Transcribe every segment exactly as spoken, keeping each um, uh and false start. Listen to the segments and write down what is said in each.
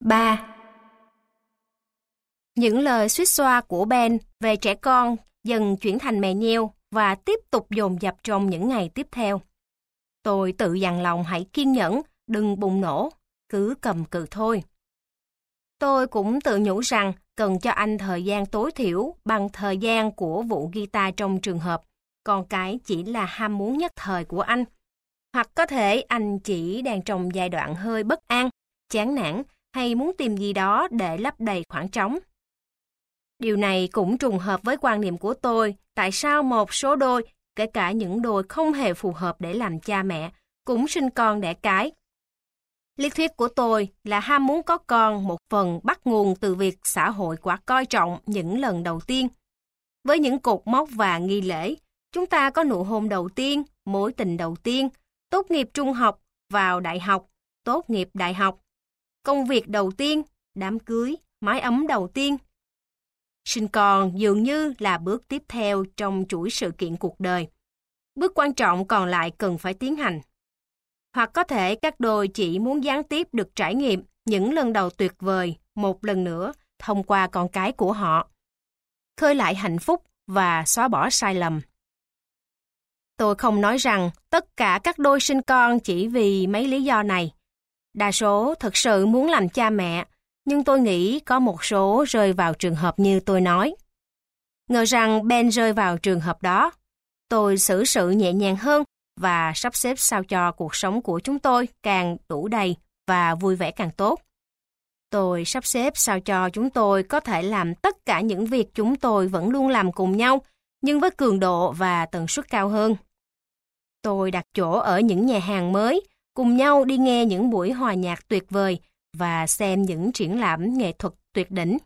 ba. Những lời xuýt xoa của Ben về trẻ con dần chuyển thành mè nheo và tiếp tục dồn dập trong những ngày tiếp theo. Tôi tự dặn lòng hãy kiên nhẫn, đừng bùng nổ, cứ cầm cự thôi. Tôi cũng tự nhủ rằng cần cho anh thời gian tối thiểu bằng thời gian của vụ guitar trong trường hợp con cái chỉ là ham muốn nhất thời của anh. Hoặc có thể anh chỉ đang trong giai đoạn hơi bất an, chán nản hay muốn tìm gì đó để lấp đầy khoảng trống. Điều này cũng trùng hợp với quan niệm của tôi tại sao một số đôi, kể cả những đôi không hề phù hợp để làm cha mẹ, cũng sinh con đẻ cái. Lý thuyết của tôi là ham muốn có con một phần bắt nguồn từ việc xã hội quá coi trọng những lần đầu tiên. Với những cột mốc và nghi lễ, chúng ta có nụ hôn đầu tiên, mối tình đầu tiên, tốt nghiệp trung học, vào đại học, tốt nghiệp đại học, công việc đầu tiên, đám cưới, mái ấm đầu tiên. Sinh con dường như là bước tiếp theo trong chuỗi sự kiện cuộc đời. Bước quan trọng còn lại cần phải tiến hành. Hoặc có thể các đôi chỉ muốn gián tiếp được trải nghiệm những lần đầu tuyệt vời một lần nữa thông qua con cái của họ. Khơi lại hạnh phúc và xóa bỏ sai lầm. Tôi không nói rằng tất cả các đôi sinh con chỉ vì mấy lý do này. Đa số thực sự muốn làm cha mẹ, nhưng tôi nghĩ có một số rơi vào trường hợp như tôi nói. Ngờ rằng Ben rơi vào trường hợp đó. Tôi xử sự nhẹ nhàng hơn và sắp xếp sao cho cuộc sống của chúng tôi càng đủ đầy và vui vẻ càng tốt. Tôi sắp xếp sao cho chúng tôi có thể làm tất cả những việc chúng tôi vẫn luôn làm cùng nhau, nhưng với cường độ và tần suất cao hơn. Tôi đặt chỗ ở những nhà hàng mới, cùng nhau đi nghe những buổi hòa nhạc tuyệt vời và xem những triển lãm nghệ thuật tuyệt đỉnh.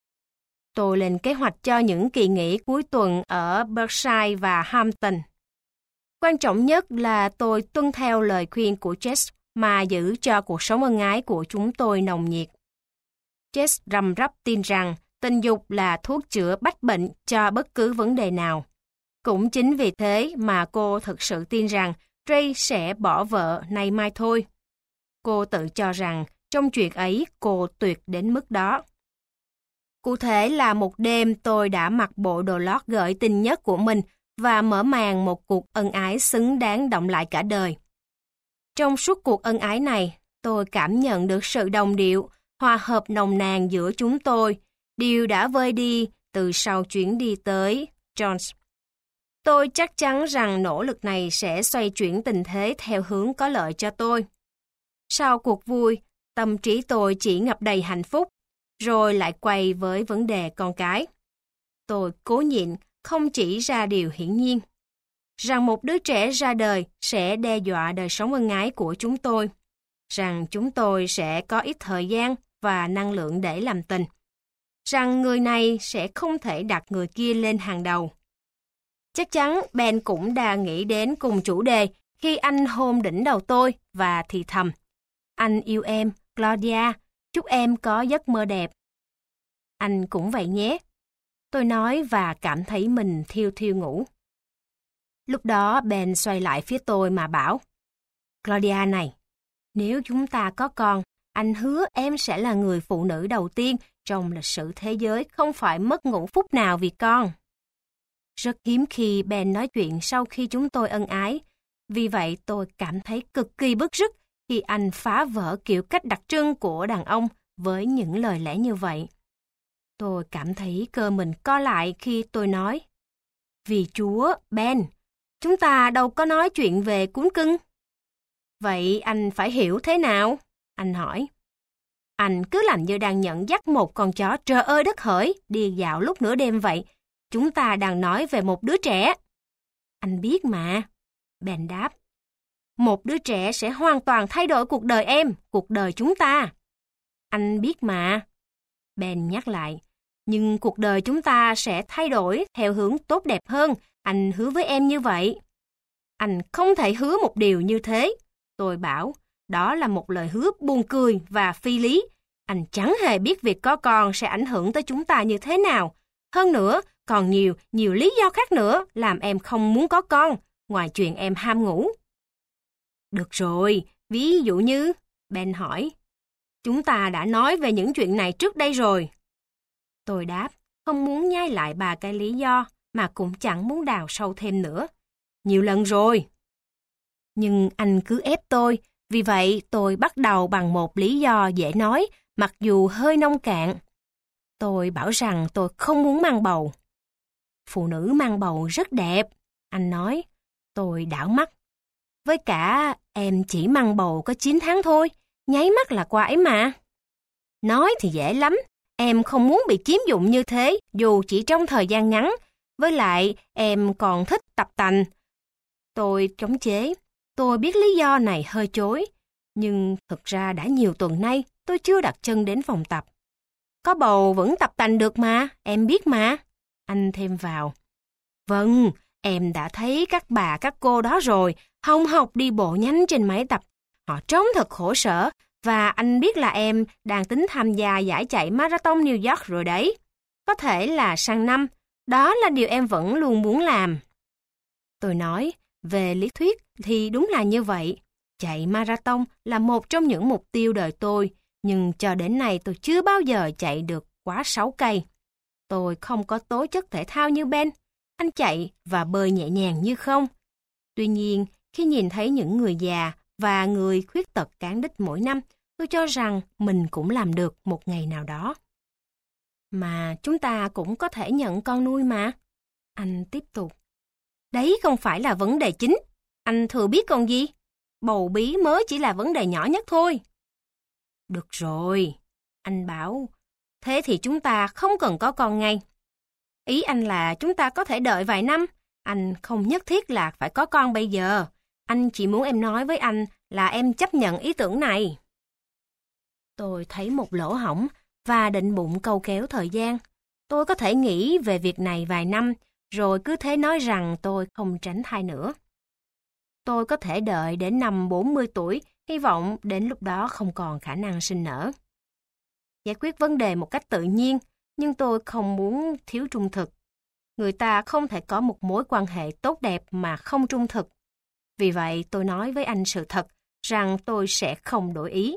Tôi lên kế hoạch cho những kỳ nghỉ cuối tuần ở Berkshire và Hampton. Quan trọng nhất là tôi tuân theo lời khuyên của Jess mà giữ cho cuộc sống ân ái của chúng tôi nồng nhiệt. Jess răm rắp tin rằng tình dục là thuốc chữa bách bệnh cho bất cứ vấn đề nào. Cũng chính vì thế mà cô thực sự tin rằng Ray sẽ bỏ vợ nay mai thôi. Cô tự cho rằng trong chuyện ấy cô tuyệt đến mức đó. Cụ thể là một đêm tôi đã mặc bộ đồ lót gợi tình nhất của mình và mở màn một cuộc ân ái xứng đáng động lại cả đời. Trong suốt cuộc ân ái này, tôi cảm nhận được sự đồng điệu, hòa hợp nồng nàn giữa chúng tôi, điều đã vơi đi từ sau chuyến đi tới Jones. Tôi chắc chắn rằng nỗ lực này sẽ xoay chuyển tình thế theo hướng có lợi cho tôi. Sau cuộc vui, tâm trí tôi chỉ ngập đầy hạnh phúc, rồi lại quay với vấn đề con cái. Tôi cố nhịn không chỉ ra điều hiển nhiên, rằng một đứa trẻ ra đời sẽ đe dọa đời sống ân ái của chúng tôi, rằng chúng tôi sẽ có ít thời gian và năng lượng để làm tình, rằng người này sẽ không thể đặt người kia lên hàng đầu. Chắc chắn Ben cũng đã nghĩ đến cùng chủ đề khi anh hôn đỉnh đầu tôi và thì thầm: "Anh yêu em, Claudia, chúc em có giấc mơ đẹp." Anh cũng vậy nhé. Tôi nói và cảm thấy mình thiêu thiêu ngủ. Lúc đó Ben xoay lại phía tôi mà bảo: "Claudia này, nếu chúng ta có con, anh hứa em sẽ là người phụ nữ đầu tiên trong lịch sử thế giới không phải mất ngủ phút nào vì con." Rất hiếm khi Ben nói chuyện sau khi chúng tôi ân ái, vì vậy tôi cảm thấy cực kỳ bức rứt khi anh phá vỡ kiểu cách đặc trưng của đàn ông với những lời lẽ như vậy. Tôi cảm thấy cơ mình co lại khi tôi nói: "Vì Chúa, Ben, chúng ta đâu có nói chuyện về cún cưng." "Vậy anh phải hiểu thế nào?" Anh hỏi. "Anh cứ làm như đang nhận dắt một con chó trời ơi đất hỡi đi dạo lúc nửa đêm vậy. Chúng ta đang nói về một đứa trẻ." "Anh biết mà," Ben đáp. "Một đứa trẻ sẽ hoàn toàn thay đổi cuộc đời em, cuộc đời chúng ta." "Anh biết mà," Ben nhắc lại. "Nhưng cuộc đời chúng ta sẽ thay đổi theo hướng tốt đẹp hơn, anh hứa với em như vậy." "Anh không thể hứa một điều như thế," tôi bảo. "Đó là một lời hứa buồn cười và phi lý. Anh chẳng hề biết việc có con sẽ ảnh hưởng tới chúng ta như thế nào. Hơn nữa, còn nhiều, nhiều lý do khác nữa làm em không muốn có con, ngoài chuyện em ham ngủ." "Được rồi, ví dụ như?" Ben hỏi. Chúng ta đã nói về những chuyện này trước đây rồi. Tôi đáp, không muốn nhai lại ba cái lý do mà cũng chẳng muốn đào sâu thêm nữa. Nhiều lần rồi. Nhưng anh cứ ép tôi, vì vậy tôi bắt đầu bằng một lý do dễ nói, mặc dù hơi nông cạn. Tôi bảo rằng tôi không muốn mang bầu. Phụ nữ mang bầu rất đẹp, anh nói. Tôi đảo mắt. Với cả em chỉ mang bầu có chín tháng thôi, nháy mắt là qua ấy mà. Nói thì dễ lắm, em không muốn bị chiếm dụng như thế dù chỉ trong thời gian ngắn. Với lại em còn thích tập tành. Tôi chống chế. Tôi biết lý do này hơi chối, nhưng thực ra đã nhiều tuần nay tôi chưa đặt chân đến phòng tập. Có bầu vẫn tập tành được mà, em biết mà. Anh thêm vào. Vâng, em đã thấy các bà các cô đó rồi, hồng hộc đi bộ nhanh trên máy tập. Họ trông thật khổ sở, và anh biết là em đang tính tham gia giải chạy Marathon New York rồi đấy. Có thể là sang năm, đó là điều em vẫn luôn muốn làm. Tôi nói, về lý thuyết thì đúng là như vậy. Chạy marathon là một trong những mục tiêu đời tôi, nhưng cho đến nay tôi chưa bao giờ chạy được quá sáu cây. Tôi không có tố chất thể thao như Ben, anh chạy và bơi nhẹ nhàng như không. Tuy nhiên, khi nhìn thấy những người già và người khuyết tật cán đích mỗi năm, tôi cho rằng mình cũng làm được một ngày nào đó. Mà chúng ta cũng có thể nhận con nuôi mà. Anh tiếp tục. Đấy không phải là vấn đề chính. Anh thừa biết còn gì? Bầu bí mới chỉ là vấn đề nhỏ nhất thôi. Được rồi. Anh bảo, thế thì chúng ta không cần có con ngay. Ý anh là chúng ta có thể đợi vài năm. Anh không nhất thiết là phải có con bây giờ. Anh chỉ muốn em nói với anh là em chấp nhận ý tưởng này. Tôi thấy một lỗ hổng và định bụng câu kéo thời gian. Tôi có thể nghĩ về việc này vài năm, rồi cứ thế nói rằng tôi không tránh thai nữa. Tôi có thể đợi đến năm bốn mươi tuổi, hy vọng đến lúc đó không còn khả năng sinh nở. Giải quyết vấn đề một cách tự nhiên, nhưng tôi không muốn thiếu trung thực. Người ta không thể có một mối quan hệ tốt đẹp mà không trung thực. Vì vậy tôi nói với anh sự thật rằng tôi sẽ không đổi ý.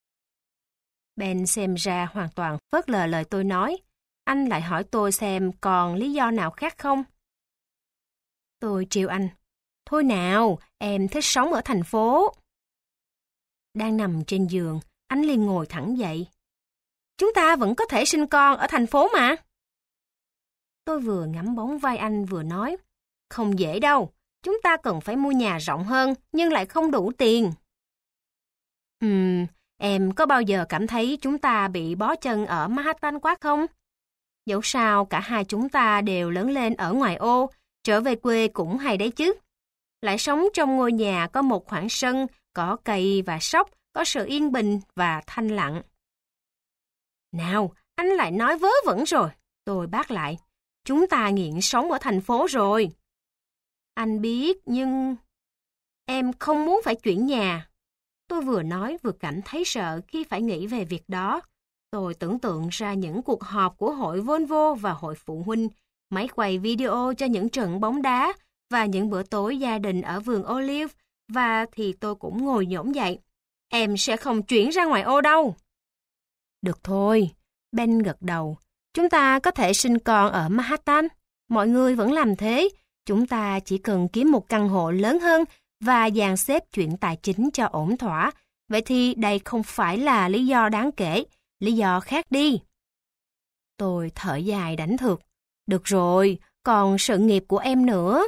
Ben xem ra hoàn toàn phớt lờ lời tôi nói. Anh lại hỏi tôi xem còn lý do nào khác không. Tôi trêu anh. Thôi nào, em thích sống ở thành phố. Đang nằm trên giường, anh liền ngồi thẳng dậy. Chúng ta vẫn có thể sinh con ở thành phố mà. Tôi vừa ngắm bóng vai anh vừa nói. Không dễ đâu, chúng ta cần phải mua nhà rộng hơn nhưng lại không đủ tiền. Ừm, em có bao giờ cảm thấy chúng ta bị bó chân ở Manhattan quá không? Dẫu sao cả hai chúng ta đều lớn lên ở ngoài ô, trở về quê cũng hay đấy chứ. Lại sống trong ngôi nhà có một khoảng sân, có cây và sóc, có sự yên bình và thanh lặng. Nào, anh lại nói vớ vẩn rồi. Tôi bác lại. Chúng ta nghiện sống ở thành phố rồi. Anh biết, nhưng... Em không muốn phải chuyển nhà. Tôi vừa nói vừa cảm thấy sợ khi phải nghĩ về việc đó. Tôi tưởng tượng ra những cuộc họp của hội Volvo và hội phụ huynh, máy quay video cho những trận bóng đá và những bữa tối gia đình ở vườn Olive, và thì tôi cũng ngồi nhổm dậy. Em sẽ không chuyển ra ngoài ô đâu. Được thôi, Ben gật đầu. Chúng ta có thể sinh con ở Manhattan. Mọi người vẫn làm thế. Chúng ta chỉ cần kiếm một căn hộ lớn hơn và dàn xếp chuyện tài chính cho ổn thỏa. Vậy thì đây không phải là lý do đáng kể. Lý do khác đi. Tôi thở dài đánh thượt. Được rồi, còn sự nghiệp của em nữa.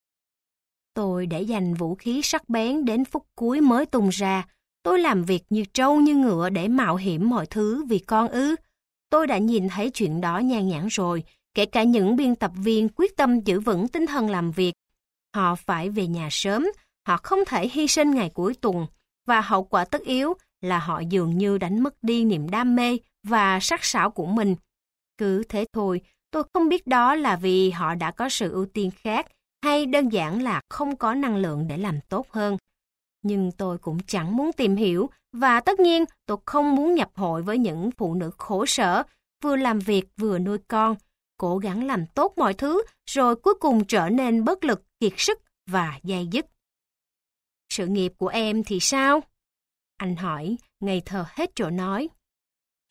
Tôi để dành vũ khí sắc bén đến phút cuối mới tung ra. Tôi làm việc như trâu như ngựa để mạo hiểm mọi thứ vì con ư. Tôi đã nhìn thấy chuyện đó nhan nhản rồi, kể cả những biên tập viên quyết tâm giữ vững tinh thần làm việc. Họ phải về nhà sớm, họ không thể hy sinh ngày cuối tuần, và hậu quả tất yếu là họ dường như đánh mất đi niềm đam mê và sắc sảo của mình. Cứ thế thôi, tôi không biết đó là vì họ đã có sự ưu tiên khác hay đơn giản là không có năng lượng để làm tốt hơn. Nhưng tôi cũng chẳng muốn tìm hiểu, và tất nhiên tôi không muốn nhập hội với những phụ nữ khổ sở, vừa làm việc vừa nuôi con, cố gắng làm tốt mọi thứ rồi cuối cùng trở nên bất lực, kiệt sức và day dứt. Sự nghiệp của em thì sao? Anh hỏi, ngây thơ hết chỗ nói.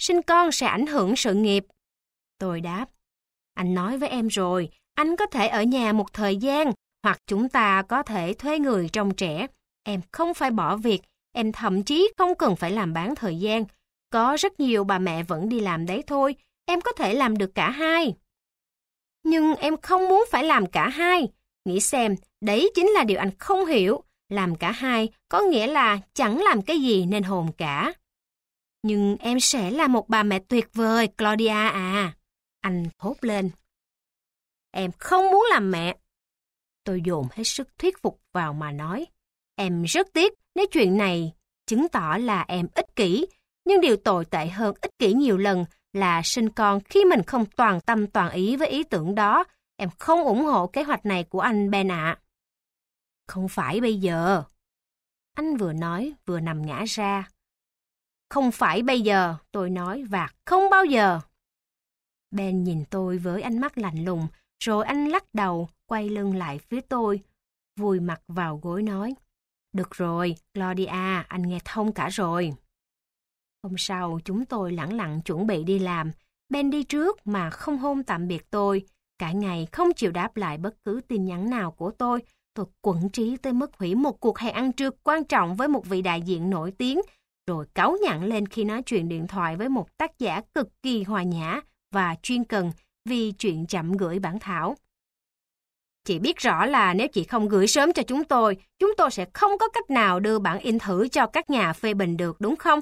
sinh con sẽ ảnh hưởng sự nghiệp. Tôi đáp, anh nói với em rồi, anh có thể ở nhà một thời gian, hoặc chúng ta có thể thuê người trông trẻ. Em không phải bỏ việc, em thậm chí không cần phải làm bán thời gian. Có rất nhiều bà mẹ vẫn đi làm đấy thôi, em có thể làm được cả hai. Nhưng em không muốn phải làm cả hai. Nghĩ xem, đấy chính là điều anh không hiểu. Làm cả hai có nghĩa là chẳng làm cái gì nên hồn cả. Nhưng em sẽ là một bà mẹ tuyệt vời, Claudia à. Anh thốt lên. Em không muốn làm mẹ. Tôi dồn hết sức thuyết phục vào mà nói. Em rất tiếc nếu chuyện này chứng tỏ là em ích kỷ. Nhưng điều tồi tệ hơn ích kỷ nhiều lần là sinh con khi mình không toàn tâm toàn ý với ý tưởng đó. Em không ủng hộ kế hoạch này của anh Ben ạ. Không phải bây giờ. Anh vừa nói vừa nằm ngã ra. Không phải bây giờ, tôi nói, và không bao giờ. Ben nhìn tôi với ánh mắt lạnh lùng, rồi anh lắc đầu, quay lưng lại phía tôi, vùi mặt vào gối nói. Được rồi, Claudia, anh nghe thông cả rồi. Hôm sau, chúng tôi lẳng lặng chuẩn bị đi làm. Ben đi trước mà không hôn tạm biệt tôi. Cả ngày không chịu đáp lại bất cứ tin nhắn nào của tôi. Tôi quẫn trí tới mức hủy một cuộc hẹn ăn trưa quan trọng với một vị đại diện nổi tiếng, rồi cáu nhặn lên khi nói chuyện điện thoại với một tác giả cực kỳ hòa nhã và chuyên cần vì chuyện chậm gửi bản thảo. Chị biết rõ là nếu chị không gửi sớm cho chúng tôi, chúng tôi sẽ không có cách nào đưa bản in thử cho các nhà phê bình được, đúng không?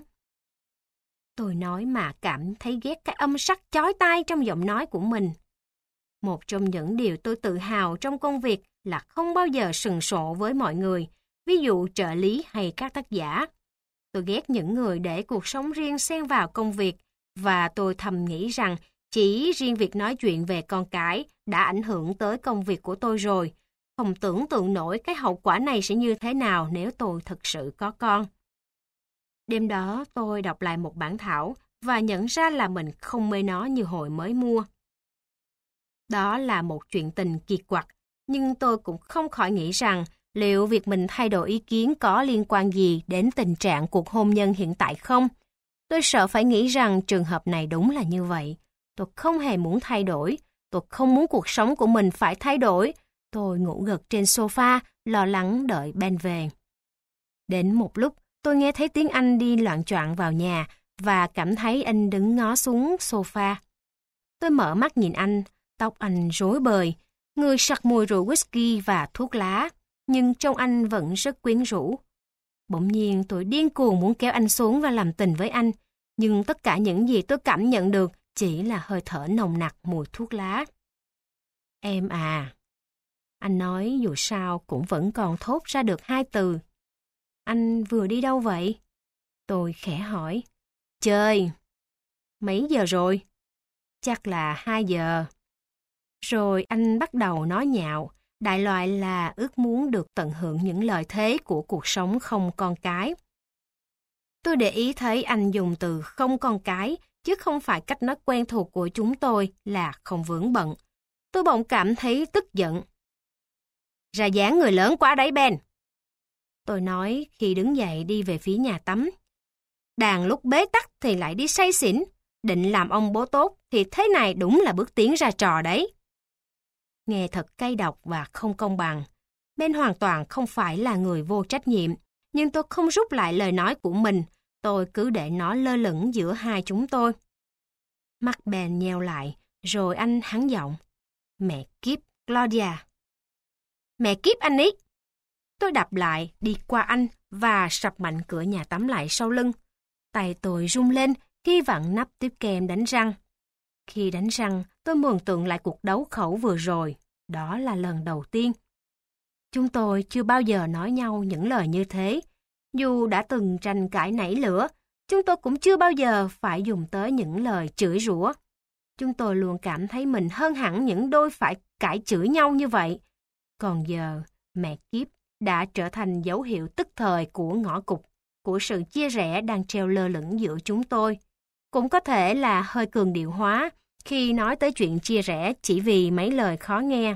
Tôi nói mà cảm thấy ghét cái âm sắc chói tai trong giọng nói của mình. Một trong những điều tôi tự hào trong công việc là không bao giờ sừng sộ với mọi người, ví dụ trợ lý hay các tác giả. Tôi ghét những người để cuộc sống riêng xen vào công việc, và tôi thầm nghĩ rằng chỉ riêng việc nói chuyện về con cái đã ảnh hưởng tới công việc của tôi rồi. Không tưởng tượng nổi cái hậu quả này sẽ như thế nào nếu tôi thực sự có con. Đêm đó tôi đọc lại một bản thảo và nhận ra là mình không mê nó như hồi mới mua. Đó là một chuyện tình kỳ quặc, nhưng tôi cũng không khỏi nghĩ rằng liệu việc mình thay đổi ý kiến có liên quan gì đến tình trạng cuộc hôn nhân hiện tại không? Tôi sợ phải nghĩ rằng trường hợp này đúng là như vậy. Tôi không hề muốn thay đổi. Tôi không muốn cuộc sống của mình phải thay đổi. Tôi ngủ gật trên sofa, lo lắng đợi Ben về. Đến một lúc, tôi nghe thấy tiếng anh đi loạng choạng vào nhà và cảm thấy anh đứng ngó xuống sofa. Tôi mở mắt nhìn anh, tóc anh rối bời, người sặc mùi rượu whisky và thuốc lá, nhưng trông anh vẫn rất quyến rũ. Bỗng nhiên tôi điên cuồng muốn kéo anh xuống và làm tình với anh, nhưng tất cả những gì tôi cảm nhận được chỉ là hơi thở nồng nặc mùi thuốc lá. Em à, anh nói dù sao cũng vẫn còn thốt ra được hai từ. Anh vừa đi đâu vậy? Tôi khẽ hỏi. Chơi. Mấy giờ rồi? Chắc là hai giờ. Rồi anh bắt đầu nói nhạo, đại loại là ước muốn được tận hưởng những lợi thế của cuộc sống không con cái. Tôi để ý thấy anh dùng từ không con cái, chứ không phải cách nói quen thuộc của chúng tôi là không vướng bận. Tôi bỗng cảm thấy tức giận. Ra dáng người lớn quá đấy Ben. Tôi nói khi đứng dậy đi về phía nhà tắm. Đàn lúc bế tắc thì lại đi say xỉn, định làm ông bố tốt thì thế này đúng là bước tiến ra trò đấy. Nghe thật cay độc và không công bằng. Ben hoàn toàn không phải là người vô trách nhiệm, nhưng tôi không rút lại lời nói của mình, tôi cứ để nó lơ lửng giữa hai chúng tôi. Mắt Ben nheo lại, rồi anh hắn giọng. Mẹ kiếp, Claudia. Mẹ kiếp anh ý. Tôi đập lại, đi qua anh và sập mạnh cửa nhà tắm lại sau lưng. Tay tôi rung lên khi vặn nắp tiếp kem đánh răng. Khi đánh răng, tôi mường tượng lại cuộc đấu khẩu vừa rồi. Đó là lần đầu tiên. Chúng tôi chưa bao giờ nói nhau những lời như thế. Dù đã từng tranh cãi nảy lửa, chúng tôi cũng chưa bao giờ phải dùng tới những lời chửi rủa. Chúng tôi luôn cảm thấy mình hơn hẳn những đôi phải cãi chửi nhau như vậy. Còn giờ, mẹ kiếp đã trở thành dấu hiệu tức thời của ngõ cụt, của sự chia rẽ đang treo lơ lửng giữa chúng tôi. Cũng có thể là hơi cường điệu hóa khi nói tới chuyện chia rẽ chỉ vì mấy lời khó nghe.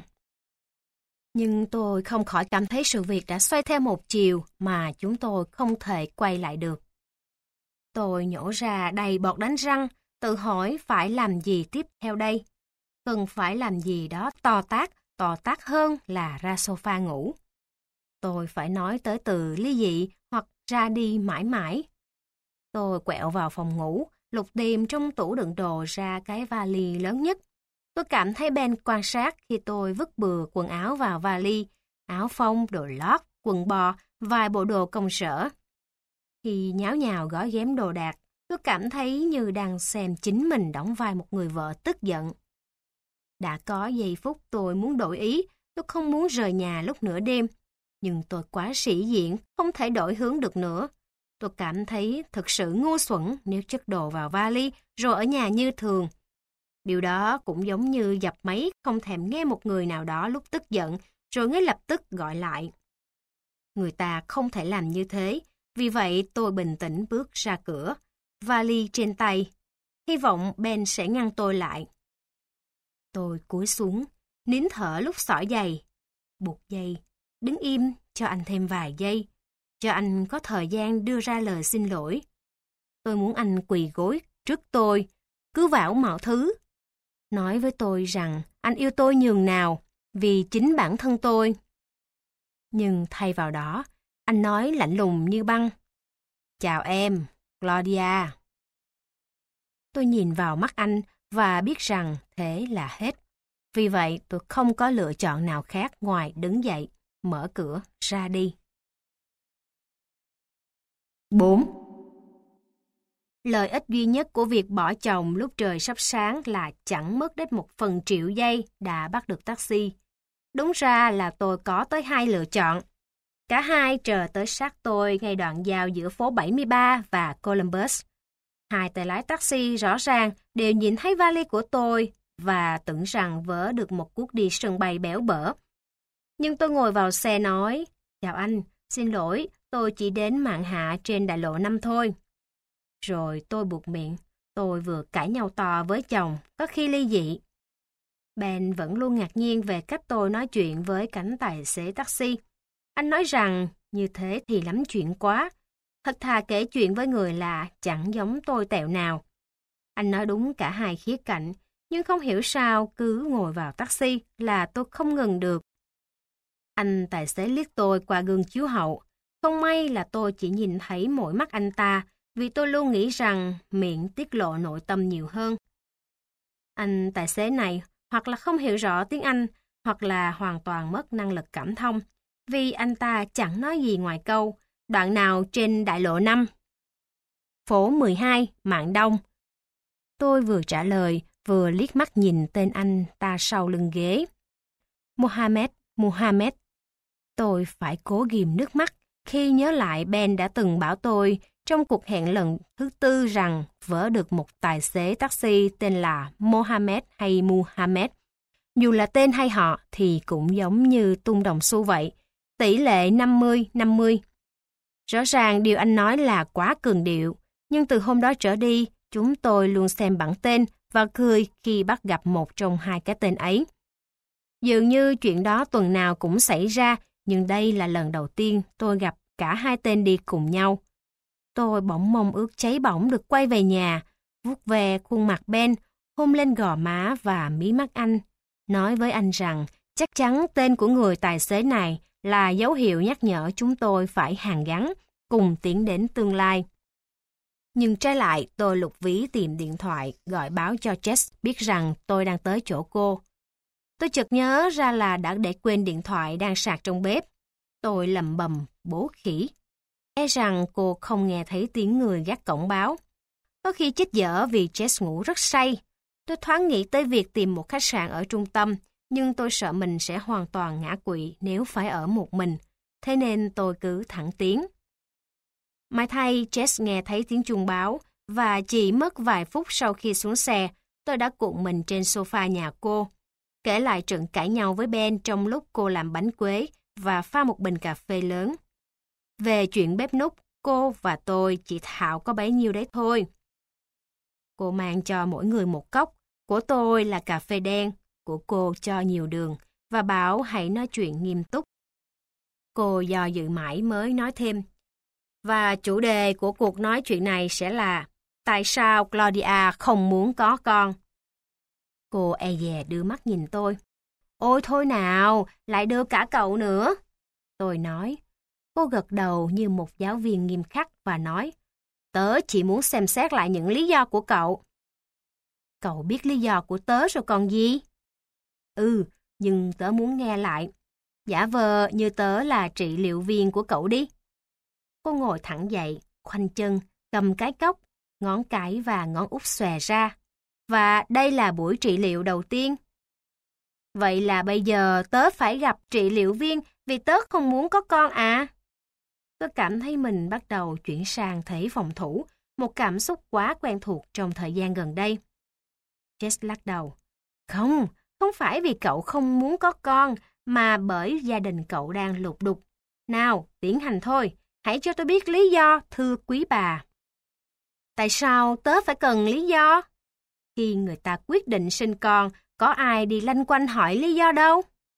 Nhưng tôi không khỏi cảm thấy sự việc đã xoay theo một chiều mà chúng tôi không thể quay lại được. Tôi nhổ ra đầy bọt đánh răng, tự hỏi phải làm gì tiếp theo đây. Cần phải làm gì đó to tát, to tát hơn là ra sofa ngủ. Tôi phải nói tới từ ly dị hoặc ra đi mãi mãi. Tôi quẹo vào phòng ngủ, lục tìm trong tủ đựng đồ ra cái vali lớn nhất. Tôi cảm thấy Ben quan sát khi tôi vứt bừa quần áo vào vali, áo phông, đồ lót, quần bò, vài bộ đồ công sở. Khi nháo nhào gói ghém đồ đạc, tôi cảm thấy như đang xem chính mình đóng vai một người vợ tức giận. Đã có giây phút tôi muốn đổi ý, tôi không muốn rời nhà lúc nửa đêm. Nhưng tôi quá sĩ diện, không thể đổi hướng được nữa. Tôi cảm thấy thực sự ngu xuẩn nếu chất đồ vào vali rồi ở nhà như thường. Điều đó cũng giống như dập máy không thèm nghe một người nào đó lúc tức giận rồi ngay lập tức gọi lại. Người ta không thể làm như thế, vì vậy tôi bình tĩnh bước ra cửa, vali trên tay. Hy vọng Ben sẽ ngăn tôi lại. Tôi cúi xuống, nín thở lúc xỏ giày. Buộc dây, đứng im cho anh thêm vài giây, cho anh có thời gian đưa ra lời xin lỗi. Tôi muốn anh quỳ gối trước tôi, cứ vảo mọi thứ. Nói với tôi rằng anh yêu tôi nhường nào vì chính bản thân tôi. Nhưng thay vào đó, anh nói lạnh lùng như băng. Chào em, Claudia. Tôi nhìn vào mắt anh và biết rằng thế là hết. Vì vậy tôi không có lựa chọn nào khác ngoài đứng dậy, mở cửa, ra đi. bốn. Lợi ích duy nhất của việc bỏ chồng lúc trời sắp sáng là chẳng mất đến một phần triệu giây đã bắt được taxi. Đúng ra là tôi có tới hai lựa chọn. Cả hai chờ tới sát tôi ngay đoạn giao giữa phố bảy mươi ba và Columbus. Hai tay lái taxi rõ ràng đều nhìn thấy vali của tôi và tưởng rằng vớ được một cuốc đi sân bay béo bở. Nhưng tôi ngồi vào xe nói, chào anh, xin lỗi, tôi chỉ đến Mạn Hạ trên đại lộ năm thôi. Rồi tôi buột miệng, tôi vừa cãi nhau to với chồng, có khi ly dị. Ben vẫn luôn ngạc nhiên về cách tôi nói chuyện với cảnh tài xế taxi. Anh nói rằng như thế thì lắm chuyện quá. Thật thà kể chuyện với người lạ chẳng giống tôi tẹo nào. Anh nói đúng cả hai khía cạnh, nhưng không hiểu sao cứ ngồi vào taxi là tôi không ngừng được. Anh tài xế liếc tôi qua gương chiếu hậu. Không may là tôi chỉ nhìn thấy mỗi mắt anh ta, vì tôi luôn nghĩ rằng miệng tiết lộ nội tâm nhiều hơn. Anh tài xế này hoặc là không hiểu rõ tiếng Anh, hoặc là hoàn toàn mất năng lực cảm thông, vì anh ta chẳng nói gì ngoài câu, đoạn nào trên đại lộ năm. Phố mười hai, Mạn Đông. Tôi vừa trả lời, vừa liếc mắt nhìn tên anh ta sau lưng ghế. Mohammed, Mohammed. Tôi phải cố ghìm nước mắt khi nhớ lại Ben đã từng bảo tôi trong cuộc hẹn lần thứ tư rằng vỡ được một tài xế taxi tên là Mohammed hay Muhammad. Dù là tên hay họ thì cũng giống như tung đồng xu vậy, tỷ lệ năm mươi năm mươi. Rõ ràng điều anh nói là quá cường điệu, nhưng từ hôm đó trở đi, chúng tôi luôn xem bảng tên và cười khi bắt gặp một trong hai cái tên ấy. Dường như chuyện đó tuần nào cũng xảy ra, nhưng đây là lần đầu tiên tôi gặp cả hai tên đi cùng nhau. Tôi bỗng mong ước cháy bỏng được quay về nhà, vuốt ve khuôn mặt Ben, hôn lên gò má và mí mắt anh, nói với anh rằng chắc chắn tên của người tài xế này là dấu hiệu nhắc nhở chúng tôi phải hàn gắn, cùng tiến đến tương lai. Nhưng trái lại, tôi lục ví tìm điện thoại, gọi báo cho Jess biết rằng tôi đang tới chỗ cô. Tôi chợt nhớ ra là đã để quên điện thoại đang sạc trong bếp. Tôi lầm bầm, bố khỉ. E rằng cô không nghe thấy tiếng người gác cổng báo. Có khi chết dở vì Jess ngủ rất say. Tôi thoáng nghĩ tới việc tìm một khách sạn ở trung tâm, nhưng tôi sợ mình sẽ hoàn toàn ngã quỵ nếu phải ở một mình. Thế nên tôi cứ thẳng tiến. May thay, Jess nghe thấy tiếng chuông báo, và chỉ mất vài phút sau khi xuống xe, tôi đã cuộn mình trên sofa nhà cô, kể lại trận cãi nhau với Ben trong lúc cô làm bánh quế và pha một bình cà phê lớn. Về chuyện bếp núc, cô và tôi chỉ thạo có bấy nhiêu đấy thôi. Cô mang cho mỗi người một cốc, của tôi là cà phê đen, của cô cho nhiều đường, và bảo hãy nói chuyện nghiêm túc. Cô do dự mãi mới nói thêm, Và chủ đề của cuộc nói chuyện này sẽ là tại sao Claudia không muốn có con. Cô e dè đưa mắt nhìn tôi. Ôi thôi nào, lại đưa cả cậu nữa. Tôi nói. Cô gật đầu như một giáo viên nghiêm khắc và nói, tớ chỉ muốn xem xét lại những lý do của cậu. Cậu biết lý do của tớ rồi còn gì? Ừ, nhưng tớ muốn nghe lại. Giả vờ như tớ là trị liệu viên của cậu đi. Cô ngồi thẳng dậy, khoanh chân, cầm cái cốc, ngón cái và ngón út xòe ra. Và đây là buổi trị liệu đầu tiên. Vậy là bây giờ tớ phải gặp trị liệu viên vì tớ không muốn có con à? Tôi cảm thấy mình bắt đầu chuyển sang thể phòng thủ, một cảm xúc quá quen thuộc trong thời gian gần đây. Jess lắc đầu. Không, không phải vì cậu không muốn có con, mà bởi gia đình cậu đang lục đục. Nào, tiến hành thôi, hãy cho tôi biết lý do, thưa quý bà. Tại sao tớ phải cần lý do? Khi người ta quyết định sinh con, có ai đi lanh quanh hỏi lý do đâu?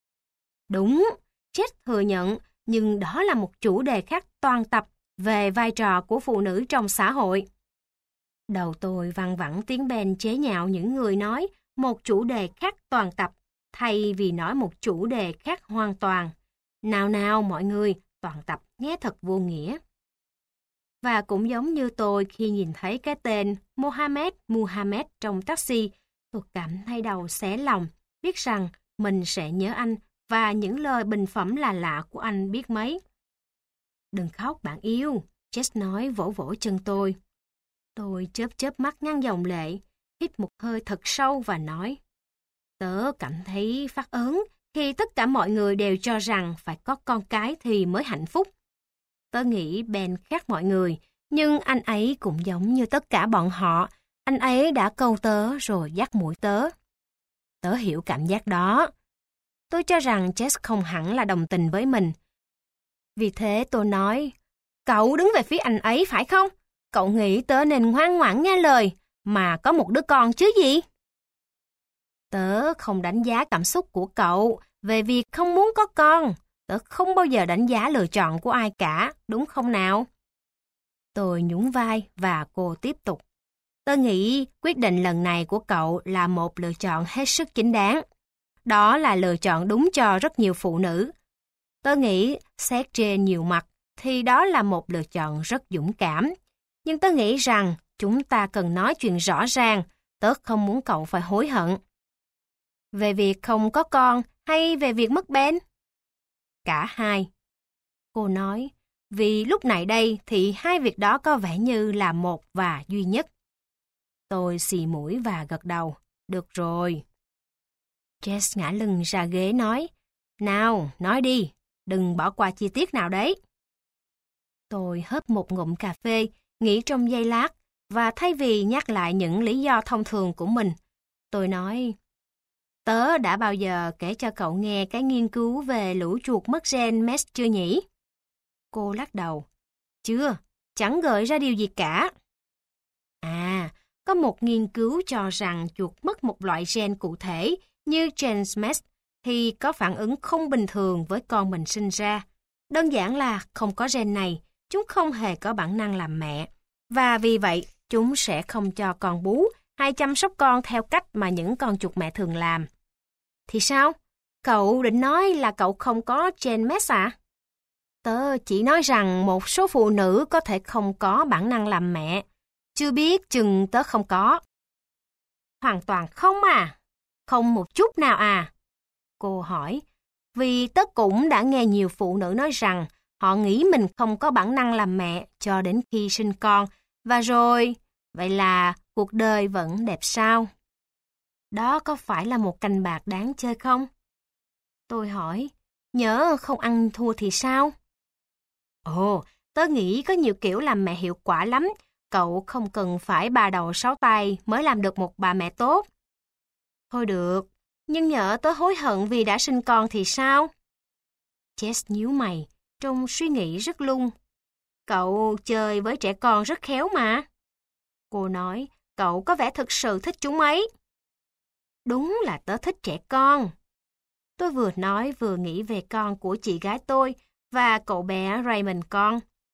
Đúng, Jess thừa nhận, nhưng đó là một chủ đề khác toàn tập về vai trò của phụ nữ trong xã hội. Đầu tôi văng vẳng tiếng Ben chế nhạo những người nói một chủ đề khác toàn tập, thay vì nói một chủ đề khác hoàn toàn. Nào nào mọi người, toàn tập nghe thật vô nghĩa. Và cũng giống như tôi khi nhìn thấy cái tên Mohammed Muhammad trong taxi, tôi cảm thấy đầu xé lòng, biết rằng mình sẽ nhớ anh và những lời bình phẩm là lạ của anh biết mấy. Đừng khóc bạn yêu, Jess nói vỗ vỗ chân tôi. Tôi chớp chớp mắt ngăn dòng lệ, hít một hơi thật sâu và nói. Tớ cảm thấy phát ớn khi tất cả mọi người đều cho rằng phải có con cái thì mới hạnh phúc. Tớ nghĩ Ben khác mọi người, nhưng anh ấy cũng giống như tất cả bọn họ. Anh ấy đã câu tớ rồi dắt mũi tớ. Tớ hiểu cảm giác đó. Tôi cho rằng Jess không hẳn là đồng tình với mình. Vì thế tôi nói, cậu đứng về phía anh ấy phải không? Cậu nghĩ tớ nên ngoan ngoãn nghe lời, mà có một đứa con chứ gì? Tớ không đánh giá cảm xúc của cậu về việc không muốn có con. Tớ không bao giờ đánh giá lựa chọn của ai cả, đúng không nào? Tôi nhún vai và cô tiếp tục. Tớ nghĩ quyết định lần này của cậu là một lựa chọn hết sức chính đáng. Đó là lựa chọn đúng cho rất nhiều phụ nữ. Tớ nghĩ xét trên nhiều mặt thì đó là một lựa chọn rất dũng cảm. Nhưng tớ nghĩ rằng chúng ta cần nói chuyện rõ ràng. Tớ không muốn cậu phải hối hận. Về việc không có con hay về việc mất Ben? Cả hai. Cô nói, vì lúc này đây thì hai việc đó có vẻ như là một và duy nhất. Tôi xì mũi và gật đầu. Được rồi. Jess ngã lưng ra ghế nói, nào, nói đi, đừng bỏ qua chi tiết nào đấy. Tôi hớp một ngụm cà phê, nghĩ trong giây lát, và thay vì nhắc lại những lý do thông thường của mình, tôi nói, tớ đã bao giờ kể cho cậu nghe cái nghiên cứu về lũ chuột mất gen em e ét chưa nhỉ? Cô lắc đầu. Chưa, chẳng gợi ra điều gì cả. À, có một nghiên cứu cho rằng chuột mất một loại gen cụ thể như gen em e ét thì có phản ứng không bình thường với con mình sinh ra. Đơn giản là không có gen này, chúng không hề có bản năng làm mẹ. Và vì vậy, chúng sẽ không cho con bú hay chăm sóc con theo cách mà những con chuột mẹ thường làm. Thì sao? Cậu định nói là cậu không có gen em e ét à? Tớ chỉ nói rằng một số phụ nữ có thể không có bản năng làm mẹ. Chưa biết chừng tớ không có. Hoàn toàn không à? Không một chút nào à? Cô hỏi. Vì tớ cũng đã nghe nhiều phụ nữ nói rằng họ nghĩ mình không có bản năng làm mẹ cho đến khi sinh con. Và rồi, vậy là cuộc đời vẫn đẹp sao? Đó có phải là một canh bạc đáng chơi không? Tôi hỏi, nhớ không ăn thua thì sao? Ồ, tớ nghĩ có nhiều kiểu làm mẹ hiệu quả lắm. Cậu không cần phải ba đầu sáu tay mới làm được một bà mẹ tốt. Thôi được, nhưng nhỡ tớ hối hận vì đã sinh con thì sao? Jess nhíu mày, trông suy nghĩ rất lung. Cậu chơi với trẻ con rất khéo mà. Cô nói, cậu có vẻ thực sự thích chúng ấy. Đúng là tớ thích trẻ con. Tôi vừa nói vừa nghĩ về con của chị gái tôi và cậu bé Raymond con.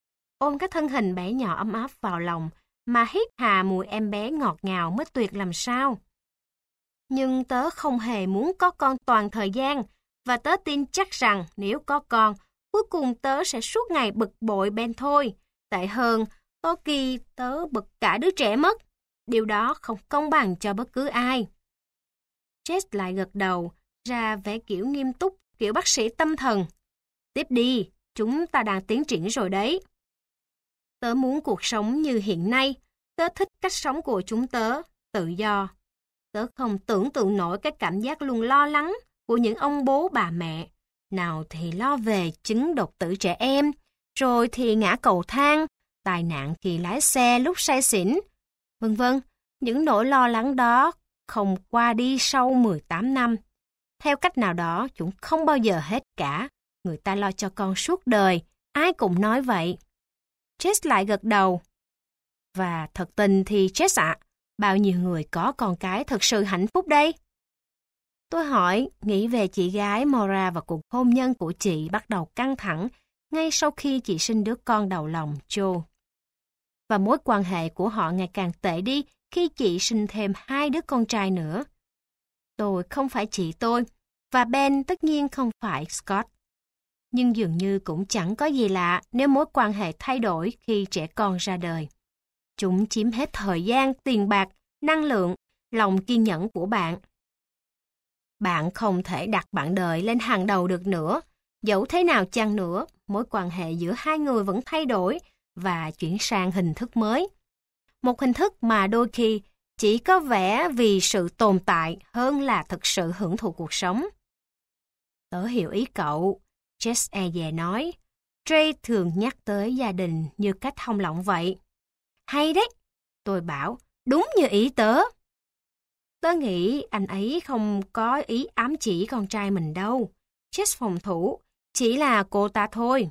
ôm cái thân hình bé nhỏ ấm áp vào lòng, mà hít hà mùi em bé ngọt ngào mới tuyệt làm sao. Nhưng tớ không hề muốn có con toàn thời gian, và tớ tin chắc rằng nếu có con, cuối cùng tớ sẽ suốt ngày bực bội Ben thôi. Tệ hơn, có khi tớ bực cả đứa trẻ mất. Điều đó không công bằng cho bất cứ ai. Jess lại gật đầu, ra vẻ kiểu nghiêm túc, kiểu bác sĩ tâm thần. Tiếp đi, chúng ta đang tiến triển rồi đấy. Tớ muốn cuộc sống như hiện nay. Tớ thích cách sống của chúng tớ, tự do. Tớ không tưởng tượng nổi cái cảm giác luôn lo lắng của những ông bố bà mẹ. Nào thì lo về chứng đột tử trẻ em, rồi thì ngã cầu thang, tai nạn khi lái xe lúc say xỉn, vân vân. Những nỗi lo lắng đó không qua đi sau mười tám năm. Theo cách nào đó, chúng không bao giờ hết cả. Người ta lo cho con suốt đời, ai cũng nói vậy. Jess lại gật đầu. Và thật tình thì Jess ạ, bao nhiêu người có con cái thật sự hạnh phúc đây? Tôi hỏi, nghĩ về chị gái Maura và cuộc hôn nhân của chị bắt đầu căng thẳng ngay sau khi chị sinh đứa con đầu lòng Joe. Và mối quan hệ của họ ngày càng tệ đi khi chị sinh thêm hai đứa con trai nữa. Tôi không phải chị tôi, và Ben tất nhiên không phải Scott. Nhưng dường như cũng chẳng có gì lạ nếu mối quan hệ thay đổi khi trẻ con ra đời. Chúng chiếm hết thời gian, tiền bạc, năng lượng, lòng kiên nhẫn của bạn. Bạn không thể đặt bạn đời lên hàng đầu được nữa. Dẫu thế nào chăng nữa, mối quan hệ giữa hai người vẫn thay đổi và chuyển sang hình thức mới. Một hình thức mà đôi khi chỉ có vẻ vì sự tồn tại hơn là thực sự hưởng thụ cuộc sống. Tớ hiểu ý cậu, Jess e dè nói. Trey thường nhắc tới gia đình như cách thông lọng vậy. Hay đấy, tôi bảo, đúng như ý tớ. Tớ nghĩ anh ấy không có ý ám chỉ con trai mình đâu. Jess phòng thủ, chỉ là cô ta thôi.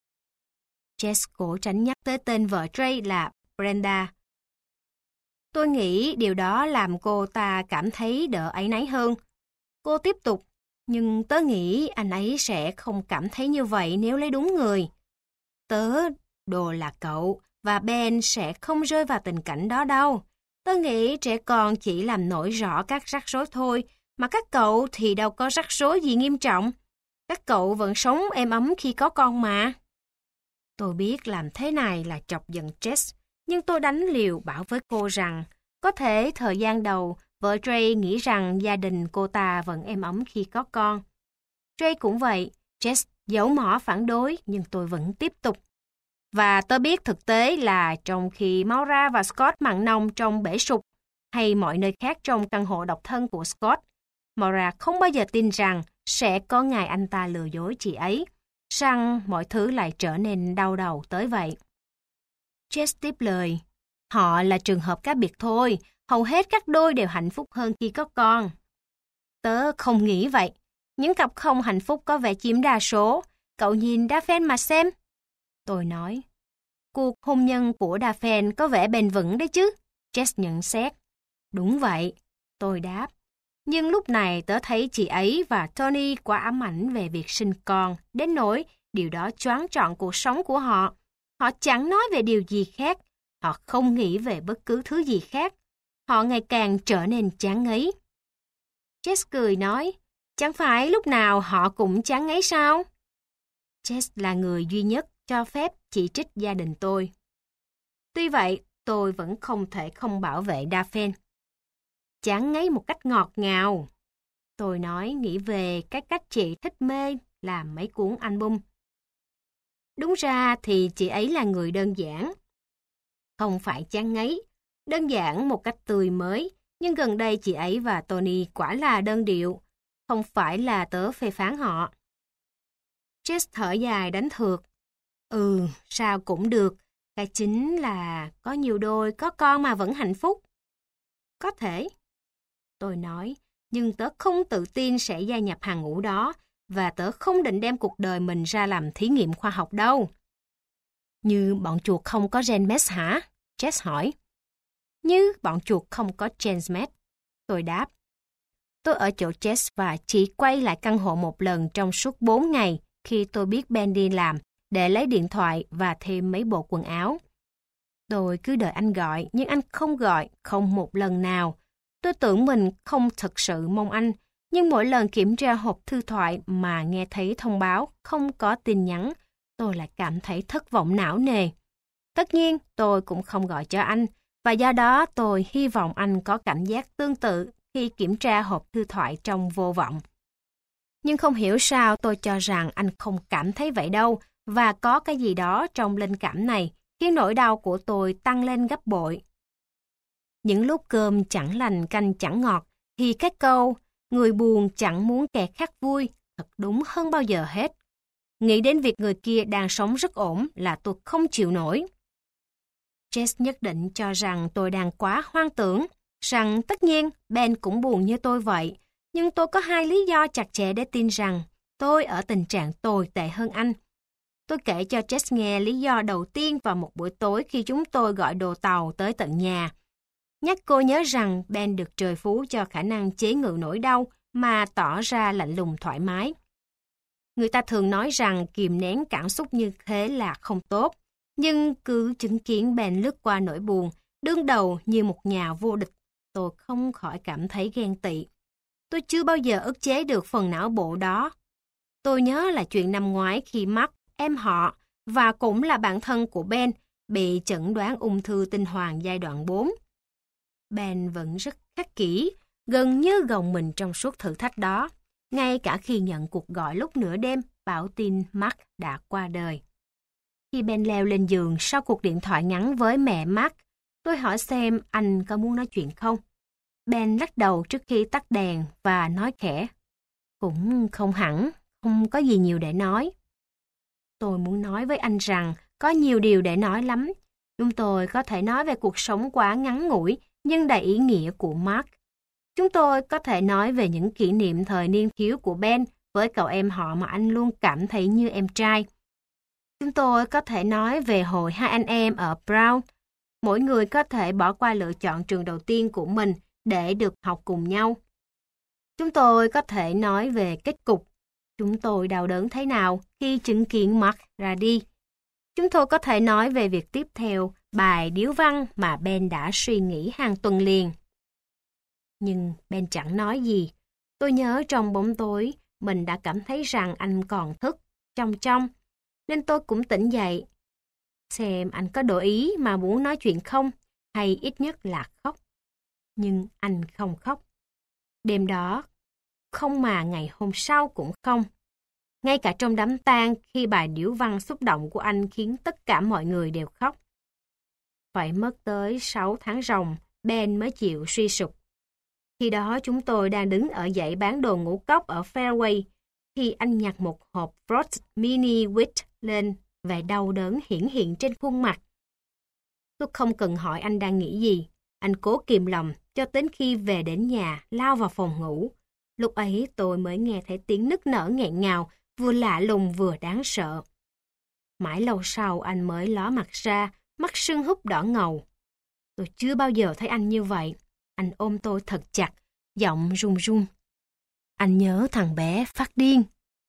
Jess cố tránh nhắc tới tên vợ Trey là Brenda. Tôi nghĩ điều đó làm cô ta cảm thấy đỡ áy náy hơn. Cô tiếp tục, nhưng tớ nghĩ anh ấy sẽ không cảm thấy như vậy nếu lấy đúng người. Tớ đồ là cậu, và Ben sẽ không rơi vào tình cảnh đó đâu. Tớ nghĩ trẻ con chỉ làm nổi rõ các rắc rối thôi, mà các cậu thì đâu có rắc rối gì nghiêm trọng. Các cậu vẫn sống êm ấm khi có con mà. Tôi biết làm thế này là chọc giận Jess, nhưng tôi đánh liều bảo với cô rằng có thể thời gian đầu vợ Trey nghĩ rằng gia đình cô ta vẫn êm ấm khi có con. Trey cũng vậy, Jess giấu mỏ phản đối nhưng tôi vẫn tiếp tục. Và tớ biết thực tế là trong khi Maura và Scott mặn nồng trong bể sục hay mọi nơi khác trong căn hộ độc thân của Scott, Maura không bao giờ tin rằng sẽ có ngày anh ta lừa dối chị ấy, rằng mọi thứ lại trở nên đau đầu tới vậy. Jess tiếp lời, họ là trường hợp cá biệt thôi, hầu hết các đôi đều hạnh phúc hơn khi có con. Tớ không nghĩ vậy, những cặp không hạnh phúc có vẻ chiếm đa số, cậu nhìn Daphne mà xem. Tôi nói, cuộc hôn nhân của Daphne có vẻ bền vững đấy chứ, Jess nhận xét. Đúng vậy, tôi đáp. Nhưng lúc này tớ thấy chị ấy và Tony quá ám ảnh về việc sinh con, đến nỗi điều đó choáng trọn cuộc sống của họ. Họ chẳng nói về điều gì khác, họ không nghĩ về bất cứ thứ gì khác. Họ ngày càng trở nên chán ngấy. Jess cười nói, chẳng phải lúc nào họ cũng chán ngấy sao? Jess là người duy nhất cho phép chỉ trích gia đình tôi. Tuy vậy, tôi vẫn không thể không bảo vệ Daphne. Chán ngấy một cách ngọt ngào. Tôi nói nghĩ về cái cách chị thích mê làm mấy cuốn album. Đúng ra thì chị ấy là người đơn giản. Không phải chán ngấy, đơn giản một cách tươi mới, nhưng gần đây chị ấy và Tony quả là đơn điệu, không phải là tớ phê phán họ. Jess thở dài đánh thượt. Ừ, sao cũng được, cái chính là có nhiều đôi có con mà vẫn hạnh phúc. Có thể. Tôi nói, nhưng tớ không tự tin sẽ gia nhập hàng ngũ đó, và tớ không định đem cuộc đời mình ra làm thí nghiệm khoa học đâu. Như bọn chuột không có gen mess hả? Jess hỏi. Như bọn chuột không có gen mess, tôi đáp. Tôi ở chỗ Jess và chỉ quay lại căn hộ một lần trong suốt bốn ngày khi tôi biết Ben đi làm, để lấy điện thoại và thêm mấy bộ quần áo. Tôi cứ đợi anh gọi, nhưng anh không gọi, không một lần nào. Tôi tưởng mình không thực sự mong anh, nhưng mỗi lần kiểm tra hộp thư thoại mà nghe thấy thông báo không có tin nhắn, tôi lại cảm thấy thất vọng não nề. Tất nhiên, tôi cũng không gọi cho anh, và do đó tôi hy vọng anh có cảm giác tương tự khi kiểm tra hộp thư thoại trong vô vọng. Nhưng không hiểu sao tôi cho rằng anh không cảm thấy vậy đâu, và có cái gì đó trong linh cảm này khiến nỗi đau của tôi tăng lên gấp bội. Những lúc cơm chẳng lành canh chẳng ngọt, thì cái câu người buồn chẳng muốn kẻ khác vui thật đúng hơn bao giờ hết. Nghĩ đến việc người kia đang sống rất ổn là tôi không chịu nổi. Jess nhất định cho rằng tôi đang quá hoang tưởng, rằng tất nhiên Ben cũng buồn như tôi vậy, nhưng tôi có hai lý do chặt chẽ để tin rằng tôi ở tình trạng tồi tệ hơn anh. Tôi kể cho Jess nghe lý do đầu tiên vào một buổi tối khi chúng tôi gọi đồ tàu tới tận nhà. Nhắc cô nhớ rằng Ben được trời phú cho khả năng chế ngự nỗi đau mà tỏ ra lạnh lùng thoải mái. Người ta thường nói rằng kìm nén cảm xúc như thế là không tốt, nhưng cứ chứng kiến Ben lướt qua nỗi buồn, đương đầu như một nhà vô địch, tôi không khỏi cảm thấy ghen tị. Tôi chưa bao giờ ức chế được phần não bộ đó. Tôi nhớ là chuyện năm ngoái khi Mark, em họ, và cũng là bạn thân của Ben, bị chẩn đoán ung thư tinh hoàn giai đoạn bốn. Ben vẫn rất khắc kỷ, gần như gồng mình trong suốt thử thách đó, ngay cả khi nhận cuộc gọi lúc nửa đêm báo tin Mark đã qua đời. Khi Ben leo lên giường sau cuộc điện thoại ngắn với mẹ Mark, tôi hỏi xem anh có muốn nói chuyện không. Ben lắc đầu trước khi tắt đèn và nói khẽ, cũng không hẳn, không có gì nhiều để nói. Tôi muốn nói với anh rằng có nhiều điều để nói lắm. Chúng tôi có thể nói về cuộc sống quá ngắn ngủi nhưng đầy ý nghĩa của Mark. Chúng tôi có thể nói về những kỷ niệm thời niên thiếu của Ben với cậu em họ mà anh luôn cảm thấy như em trai. Chúng tôi có thể nói về hồi hai anh em ở Brown. Mỗi người có thể bỏ qua lựa chọn trường đầu tiên của mình để được học cùng nhau. Chúng tôi có thể nói về kết cục. Chúng tôi đau đớn thế nào khi chứng kiến Mark ra đi. Chúng tôi có thể nói về việc tiếp theo, bài điếu văn mà Ben đã suy nghĩ hàng tuần liền. Nhưng Ben chẳng nói gì. Tôi nhớ trong bóng tối, mình đã cảm thấy rằng anh còn thức, trong trong, nên tôi cũng tỉnh dậy. Xem anh có đổi ý mà muốn nói chuyện không, hay ít nhất là khóc. Nhưng anh không khóc. Đêm đó, không mà ngày hôm sau cũng không. Ngay cả trong đám tang khi bài điếu văn xúc động của anh khiến tất cả mọi người đều khóc. Phải mất tới sáu tháng ròng, Ben mới chịu suy sụp. Khi đó chúng tôi đang đứng ở dãy bán đồ ngũ cốc ở Fairway, khi anh nhặt một hộp Frost Mini Wheat lên, vẻ đau đớn hiển hiện trên khuôn mặt. Tôi không cần hỏi anh đang nghĩ gì. Anh cố kìm lòng cho đến khi về đến nhà, lao vào phòng ngủ. Lúc ấy tôi mới nghe thấy tiếng nức nở nghẹn ngào, vừa lạ lùng vừa đáng sợ. Mãi lâu sau anh mới ló mặt ra, mắt sưng húp đỏ ngầu. Tôi chưa bao giờ thấy anh như vậy. Anh ôm tôi thật chặt, giọng run run. Anh nhớ thằng bé phát điên.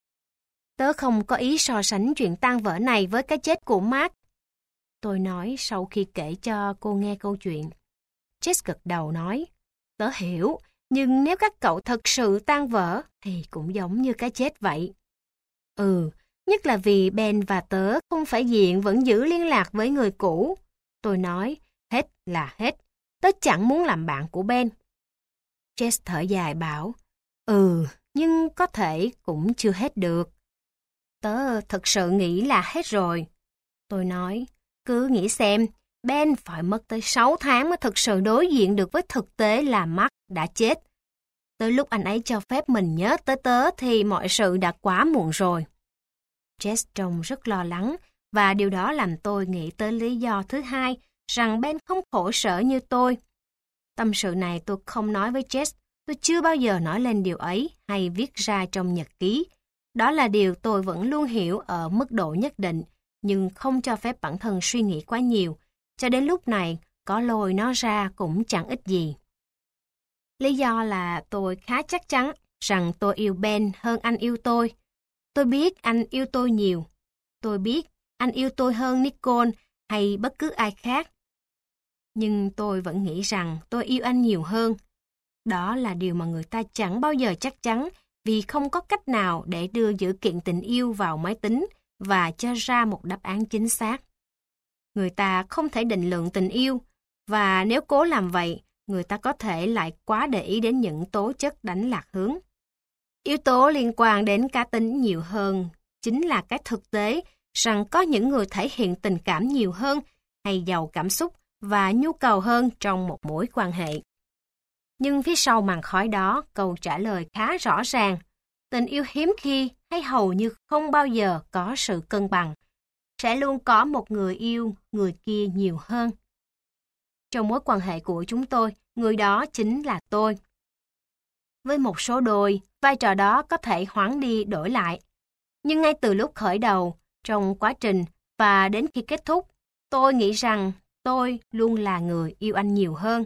Tớ không có ý so sánh chuyện tan vỡ này với cái chết của Mark. Tôi nói sau khi kể cho cô nghe câu chuyện. Jess gật đầu nói, tớ hiểu, nhưng nếu các cậu thật sự tan vỡ thì cũng giống như cái chết vậy. Ừ, nhất là vì Ben và tớ không phải diện vẫn giữ liên lạc với người cũ. Tôi nói, hết là hết, tớ chẳng muốn làm bạn của Ben. Jess thở dài bảo, ừ, nhưng có thể cũng chưa hết được. Tớ thật sự nghĩ là hết rồi. Tôi nói, cứ nghĩ xem, Ben phải mất tới sáu tháng mới thực sự đối diện được với thực tế là Mark đã chết. Tới lúc anh ấy cho phép mình nhớ tới tớ thì mọi sự đã quá muộn rồi. Jess trông rất lo lắng, và điều đó làm tôi nghĩ tới lý do thứ hai, rằng Ben không khổ sở như tôi. Tâm sự này tôi không nói với Jess, tôi chưa bao giờ nói lên điều ấy hay viết ra trong nhật ký. Đó là điều tôi vẫn luôn hiểu ở mức độ nhất định, nhưng không cho phép bản thân suy nghĩ quá nhiều. Cho đến lúc này, có lôi nó ra cũng chẳng ích gì. Lý do là tôi khá chắc chắn rằng tôi yêu Ben hơn anh yêu tôi. Tôi biết anh yêu tôi nhiều. Tôi biết anh yêu tôi hơn Nicole hay bất cứ ai khác. Nhưng tôi vẫn nghĩ rằng tôi yêu anh nhiều hơn. Đó là điều mà người ta chẳng bao giờ chắc chắn vì không có cách nào để đưa dữ kiện tình yêu vào máy tính và cho ra một đáp án chính xác. Người ta không thể định lượng tình yêu, và nếu cố làm vậy, người ta có thể lại quá để ý đến những tố chất đánh lạc hướng. Yếu tố liên quan đến cá tính nhiều hơn chính là cái thực tế rằng có những người thể hiện tình cảm nhiều hơn hay giàu cảm xúc và nhu cầu hơn trong một mối quan hệ. Nhưng phía sau màn khói đó, câu trả lời khá rõ ràng. Tình yêu hiếm khi hay hầu như không bao giờ có sự cân bằng. Sẽ luôn có một người yêu người kia nhiều hơn. Trong mối quan hệ của chúng tôi, người đó chính là tôi. Với một số đôi, vai trò đó có thể hoán đi đổi lại. Nhưng ngay từ lúc khởi đầu, trong quá trình và đến khi kết thúc, tôi nghĩ rằng tôi luôn là người yêu anh nhiều hơn.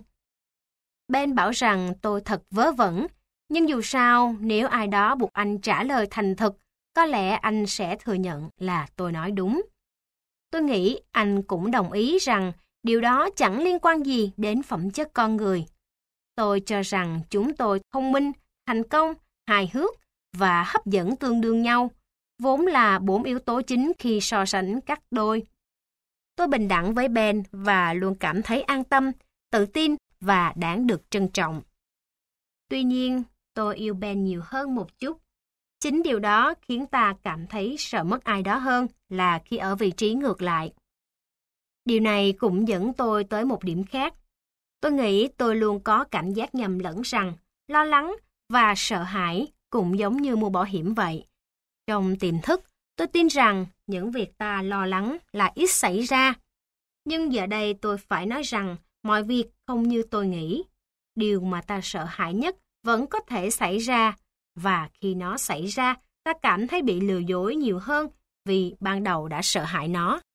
Ben bảo rằng tôi thật vớ vẩn, nhưng dù sao, nếu ai đó buộc anh trả lời thành thực, có lẽ anh sẽ thừa nhận là tôi nói đúng. Tôi nghĩ anh cũng đồng ý rằng điều đó chẳng liên quan gì đến phẩm chất con người. Tôi cho rằng chúng tôi thông minh, thành công, hài hước và hấp dẫn tương đương nhau, vốn là bốn yếu tố chính khi so sánh các đôi. Tôi bình đẳng với Ben và luôn cảm thấy an tâm, tự tin và đáng được trân trọng. Tuy nhiên, tôi yêu Ben nhiều hơn một chút. Chính điều đó khiến ta cảm thấy sợ mất ai đó hơn là khi ở vị trí ngược lại. Điều này cũng dẫn tôi tới một điểm khác. Tôi nghĩ tôi luôn có cảm giác nhầm lẫn rằng lo lắng và sợ hãi cũng giống như mua bảo hiểm vậy. Trong tiềm thức, tôi tin rằng những việc ta lo lắng là ít xảy ra. Nhưng giờ đây tôi phải nói rằng mọi việc không như tôi nghĩ. Điều mà ta sợ hãi nhất vẫn có thể xảy ra, và khi nó xảy ra, ta cảm thấy bị lừa dối nhiều hơn vì ban đầu đã sợ hãi nó.